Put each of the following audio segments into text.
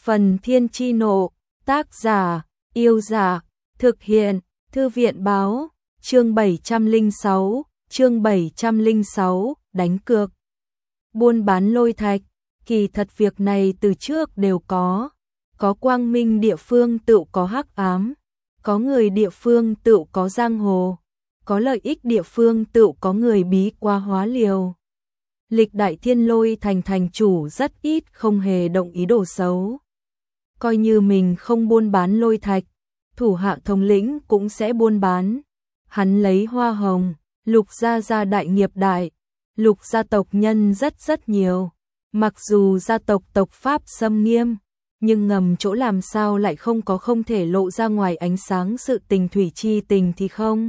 Phần Thiên Chi Nộ, tác giả, Yêu Dạ, thực hiện, Thư viện Báo, chương 706, đánh cược. Buôn bán lôi thạch, kỳ thật việc này từ trước đều có quang minh địa phương tựu có hắc ám, có người địa phương tựu có giang hồ, có lợi ích địa phương tựu có người bí quá hóa liều. Lịch đại Thiên Lôi thành thành chủ rất ít không hề động ý đồ xấu. Coi như mình không buôn bán lôi thạch, thủ hạ thống lĩnh cũng sẽ buôn bán. Hắn lấy hoa hồng, Lục gia đại nghiệp đại, Lục gia tộc nhân rất nhiều. Mặc dù gia tộc tộc pháp xâm nghiêm, nhưng ngầm chỗ làm sao lại không thể lộ ra ngoài ánh sáng sự tình thủy chi tình thì không.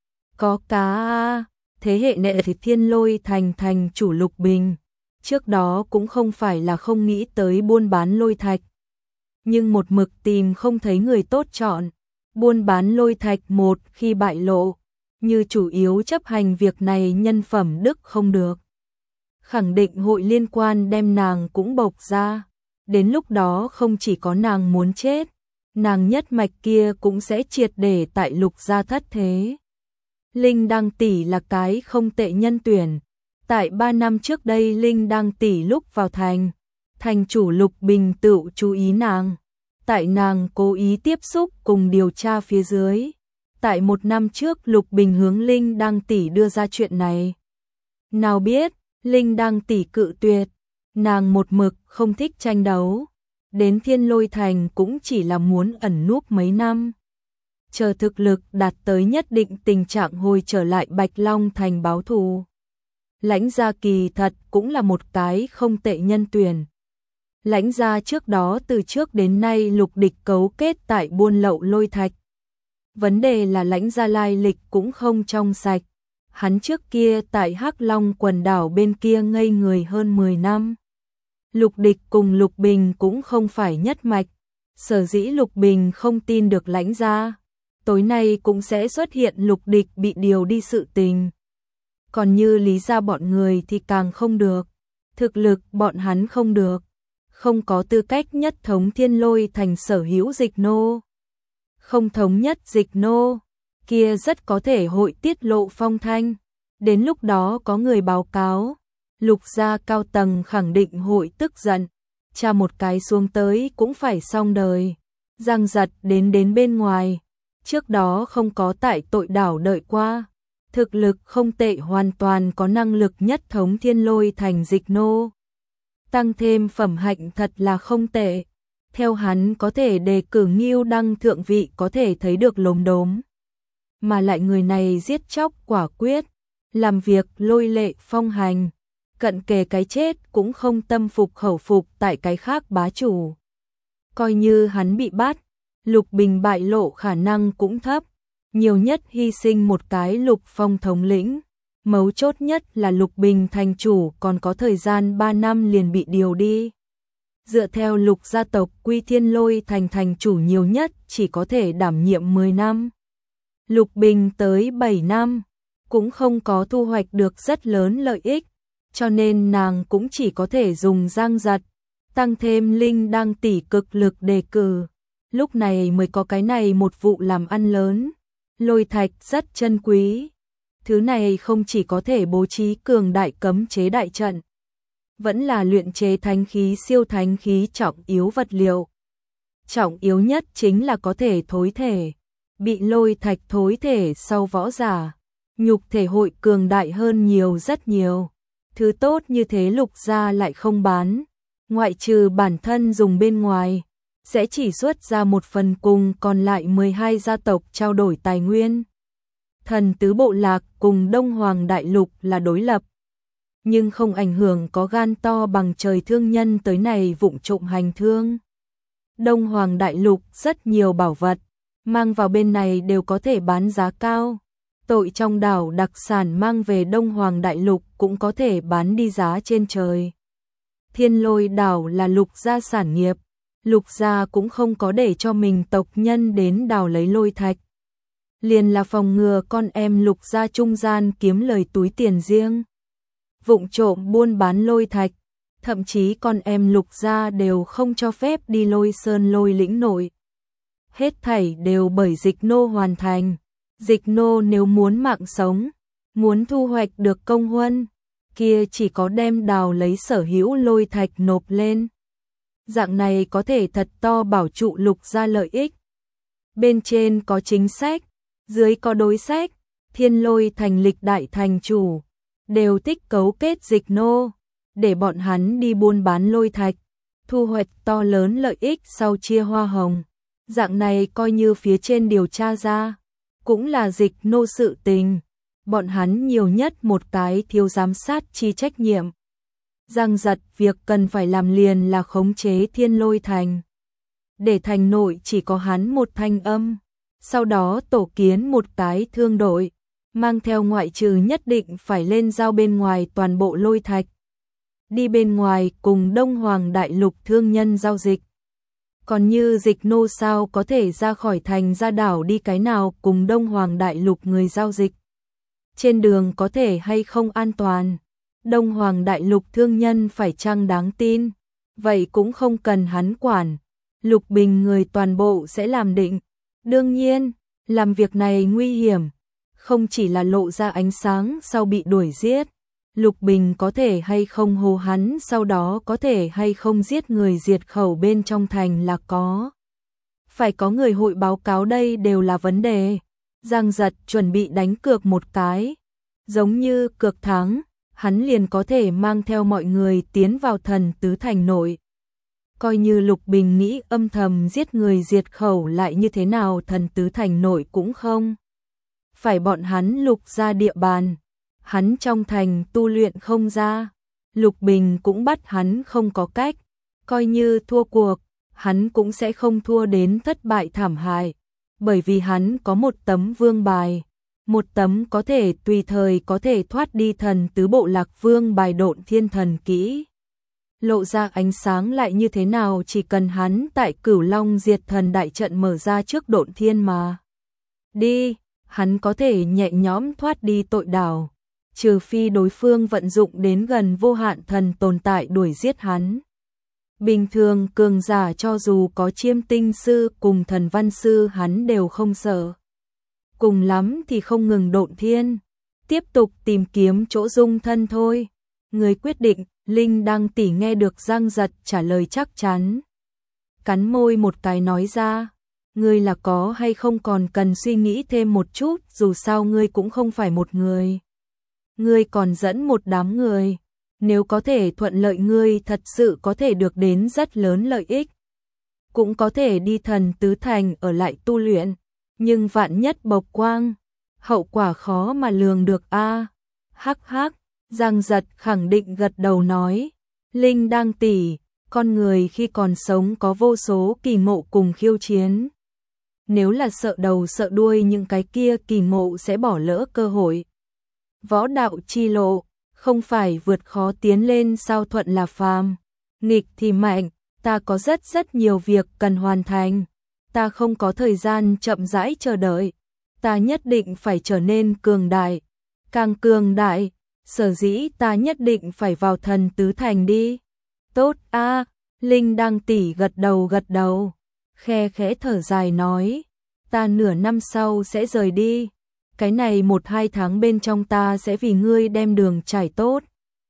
Có cá thế hệ nệ thì Thiên Lôi thành chủ Lục Bình, trước đó cũng không phải là không nghĩ tới buôn bán lôi thạch. Nhưng một mực tìm không thấy người tốt chọn, buôn bán lôi thạch một khi bại lộ, như chủ yếu chấp hành việc này nhân phẩm đức không được. Khẳng định hội liên quan đem nàng cũng bộc ra, đến lúc đó không chỉ có nàng muốn chết, nàng nhất mạch kia cũng sẽ triệt để tại Lục gia thất thế. Linh Đăng tỷ là cái không tệ nhân tuyển, tại 3 năm trước đây Linh Đăng tỷ lúc vào thành chủ Lục Bình tự chú ý nàng, tại nàng cố ý tiếp xúc cùng điều tra phía dưới. Tại 1 năm trước Lục Bình hướng Linh Đăng tỷ đưa ra chuyện này. Nào biết, Linh Đăng tỷ cự tuyệt, nàng một mực không thích tranh đấu, đến Thiên Lôi thành cũng chỉ là muốn ẩn núp mấy năm. Chờ thực lực đạt tới nhất định tình trạng hồi trở lại Bạch Long thành báo thù. Lãnh gia kỳ thật cũng là một cái không tệ nhân tuyển. Lãnh gia trước đó từ trước đến nay lục địch cấu kết tại buôn lậu lôi thạch. Vấn đề là lãnh gia lai lịch cũng không trong sạch. Hắn trước kia tại Hắc Long quần đảo bên kia ngây người hơn 10 năm. Lục địch cùng Lục Bình cũng không phải nhất mạch. Sở dĩ Lục Bình không tin được lãnh gia, tối nay cũng sẽ xuất hiện Lục địch bị điều đi sự tình. Còn như Lý gia bọn người thì càng không được. Thực lực bọn hắn không được, không có tư cách nhất thống Thiên Lôi thành sở hữu dịch nô. Không thống nhất dịch nô, kia rất có thể hội tiết lộ phong thanh. Đến lúc đó có người báo cáo, Lục gia cao tầng khẳng định hội tức giận, tra một cái xuống tới cũng phải xong đời. Giang giật đến bên ngoài, trước đó không có tại tội đảo đợi qua. Thực lực không tệ, hoàn toàn có năng lực nhất thống Thiên Lôi thành dịch nô. Tăng thêm phẩm hạnh thật là không tệ. Theo hắn có thể đề cử Ngưu Đăng thượng vị có thể thấy được lốm đốm. Mà lại người này giết chóc quả quyết, làm việc lôi lệ phong hành, cận kề cái chết cũng không tâm phục khẩu phục tại cái khác bá chủ. Coi như hắn bị bắt, Lục Bình bại lộ khả năng cũng thấp, nhiều nhất hy sinh một cái Lục Phong thống lĩnh. Mấu chốt nhất là Lục Bình thành chủ còn có thời gian 3 năm liền bị điều đi. Dựa theo Lục gia tộc quy Thiên Lôi thành chủ nhiều nhất chỉ có thể đảm nhiệm 10 năm. Lục Bình tới 7 năm, cũng không có thu hoạch được rất lớn lợi ích, cho nên nàng cũng chỉ có thể dùng Giang giật, tăng thêm Linh Đăng tỷ cực lực đề cử. Lúc này mới có cái này một vụ làm ăn lớn. Lôi thạch rất chân quý. Thứ này không chỉ có thể bố trí cường đại cấm chế đại trận, vẫn là luyện chế thánh khí siêu thánh khí trọng yếu vật liệu. Trọng yếu nhất chính là có thể thối thể, bị lôi thạch thối thể sau võ giả, nhục thể hội cường đại hơn rất nhiều. Thứ tốt như thế Lục gia lại không bán, ngoại trừ bản thân dùng bên ngoài, sẽ chỉ xuất ra một phần cùng còn lại 12 gia tộc trao đổi tài nguyên. Thần tứ bộ lạc cùng Đông Hoàng đại lục là đối lập, nhưng không ảnh hưởng có gan to bằng trời thương nhân tới này vụng trộm hành thương. Đông Hoàng đại lục rất nhiều bảo vật, mang vào bên này đều có thể bán giá cao. Tội trong đảo đặc sản mang về Đông Hoàng đại lục cũng có thể bán đi giá trên trời. Thiên Lôi đảo là Lục gia sản nghiệp, Lục gia cũng không có để cho mình tộc nhân đến đảo lấy lôi thạch. Liền là phòng ngừa con em Lục gia trung gian kiếm lời túi tiền riêng. Vụng trộm buôn bán lôi thạch, thậm chí con em Lục gia đều không cho phép đi Lôi Sơn Lôi lĩnh nội. Hết thảy đều bởi Dịch Nô hoàn thành. Dịch Nô nếu muốn mạng sống, muốn thu hoạch được công huân, kia chỉ có đem đào lấy sở hữu lôi thạch nộp lên. Dạng này có thể thật to bảo trụ Lục gia lợi ích. Bên trên có chính sách, dưới có đối sách, Thiên Lôi thành lịch đại thành chủ, đều thích cấu kết Dịch Nô, để bọn hắn đi buôn bán lôi thạch, thu hoạch to lớn lợi ích sau chia hoa hồng. Dạng này coi như phía trên điều tra ra, cũng là Dịch Nô sự tình, bọn hắn nhiều nhất một cái thiếu giám sát chi trách nhiệm. Giang Giật việc cần phải làm liền là khống chế Thiên Lôi thành. Để thành nội chỉ có hắn một thanh âm, sau đó tổ kiến một cái thương đội, mang theo ngoại trừ nhất định phải lên giao bên ngoài toàn bộ lôi thạch. Đi bên ngoài cùng Đông Hoàng Đại Lục thương nhân giao dịch. Còn như Dịch Nô sao có thể ra khỏi thành ra đảo đi cái nào cùng Đông Hoàng Đại Lục người giao dịch. Trên đường có thể hay không an toàn. Đông Hoàng Đại Lục thương nhân phải chăng đáng tin. Vậy cũng không cần hắn quản. Lục Bình người toàn bộ sẽ làm định. Đương nhiên, làm việc này nguy hiểm. Không chỉ là lộ ra ánh sáng sau bị đuổi giết. Lục Bình có thể hay không hô hắn, sau đó có thể hay không giết người diệt khẩu bên trong thành là có. Phải có người hội báo cáo, đây đều là vấn đề. Giang Giật chuẩn bị đánh cược một cái. Giống như cược thắng, hắn liền có thể mang theo mọi người tiến vào Thần Tứ Thành nội. Coi như Lục Bình nghĩ âm thầm giết người diệt khẩu lại như thế nào, Thần Tứ Thành nội cũng không phải bọn hắn Lục gia địa bàn. Hắn trong thành tu luyện không ra, Lục Bình cũng bắt hắn không có cách, coi như thua cuộc, hắn cũng sẽ không thua đến thất bại thảm hại, bởi vì hắn có một tấm vương bài, một tấm có thể tùy thời có thể thoát đi Thần Tứ Bộ Lạc vương bài Độn Thiên Thần kỹ. Lộ ra ánh sáng lại như thế nào, chỉ cần hắn tại Cửu Long Diệt Thần đại trận mở ra trước Độn Thiên mà đi, hắn có thể nhẹ nhõm thoát đi tội đảo. Trừ phi đối phương vận dụng đến gần vô hạn thần tồn tại đuổi giết hắn. Bình thường cường giả cho dù có Chiêm Tinh sư cùng Thần Văn sư hắn đều không sợ. Cùng lắm thì không ngừng Độn Thiên, tiếp tục tìm kiếm chỗ dung thân thôi. Người quyết định. Linh Đăng tỷ nghe được Giang Giật trả lời chắc chắn, cắn môi một cái nói ra, ngươi là có hay không còn cần suy nghĩ thêm một chút, dù sao ngươi cũng không phải một người. Ngươi còn dẫn một đám người, nếu có thể thuận lợi ngươi thật sự có thể được đến rất lớn lợi ích. Cũng có thể đi Thần Tứ Thành ở lại tu luyện, nhưng vạn nhất bộc quang, hậu quả khó mà lường được a. Hắc hắc, Giang Giật khẳng định gật đầu nói, Linh Đăng tỷ, con người khi còn sống có vô số kỳ ngộ cùng khiêu chiến. Nếu là sợ đầu sợ đuôi những cái kia kỳ ngộ sẽ bỏ lỡ cơ hội. Võ đạo chi lộ, không phải vượt khó tiến lên sao, thuận là phàm, nghịch thì mạnh, ta có rất nhiều việc cần hoàn thành, ta không có thời gian chậm rãi chờ đợi, ta nhất định phải trở nên cường đại, càng cường đại, sở dĩ ta nhất định phải vào Thần Tứ Thành đi. Tốt a, Linh Đăng tỷ gật đầu, khe khẽ thở dài nói, ta nửa năm sau sẽ rời đi. Cái này 1-2 tháng bên trong ta sẽ vì ngươi đem đường trải tốt.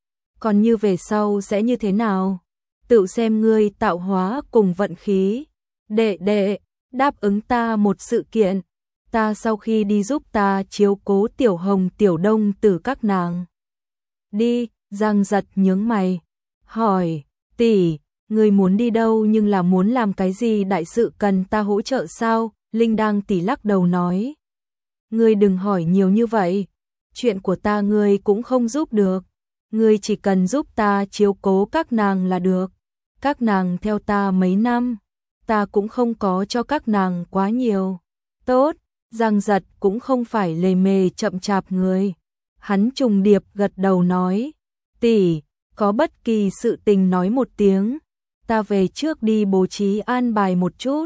Còn như về sau sẽ như thế nào? Tự xem ngươi tạo hóa cùng vận khí. Đệ, đáp ứng ta một sự kiện. Ta sau khi đi giúp ta chiếu cố Tiểu Hồng Tiểu Đông Tử các nàng. Đi, Giang Giật nhướng mày. Hỏi, tỷ, ngươi muốn đi đâu, nhưng là muốn làm cái gì, đại sự cần ta hỗ trợ sao? Linh Đăng tỷ lắc đầu nói. Ngươi đừng hỏi nhiều như vậy, chuyện của ta ngươi cũng không giúp được, ngươi chỉ cần giúp ta chiếu cố các nàng là được. Các nàng theo ta mấy năm, ta cũng không có cho các nàng quá nhiều. Tốt, Giang Giật cũng không phải lề mề chậm chạp người. Hắn trùng điệp gật đầu nói, tỷ, có bất kỳ sự tình nói một tiếng, ta về trước đi bố trí an bài một chút.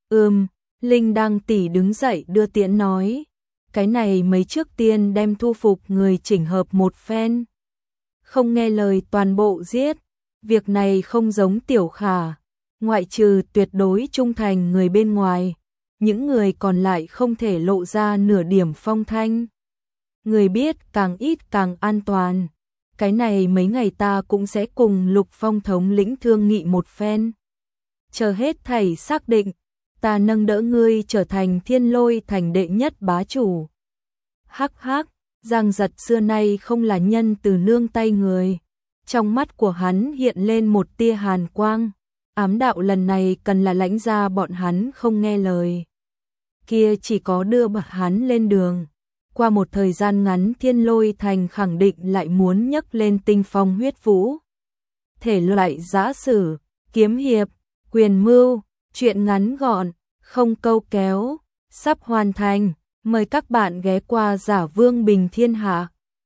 Linh Đăng tỷ đứng dậy đưa tiễn nói, cái này mấy trước tiên đem thu phục người chỉnh hợp một phen. Không nghe lời toàn bộ giết, Việc này không giống Tiểu Khả, ngoại trừ tuyệt đối trung thành người bên ngoài, những người còn lại không thể lộ ra nửa điểm phong thanh. Người biết càng ít càng an toàn. Cái này mấy ngày ta cũng sẽ cùng Lục Phong thống lĩnh thương nghị một phen. Chờ hết thảy xác định, ta nâng đỡ ngươi trở thành Thiên Lôi thành đệ nhất bá chủ. Hắc hắc, Giang Giật xưa nay không là nhân từ nương tay người. Trong mắt của hắn hiện lên một tia hàn quang, ám đạo lần này cần là lãnh ra bọn hắn không nghe lời. Kia chỉ có đưa hắn lên đường. Qua một thời gian ngắn Thiên Lôi thành khẳng định lại muốn nhấc lên tinh phong huyết vũ. Thể loại giã sử, kiếm hiệp, quyền mưu, truyện ngắn gọn, không câu kéo, sắp hoàn thành. Mời các bạn ghé qua Giả Vương Bình Thiên Hạ.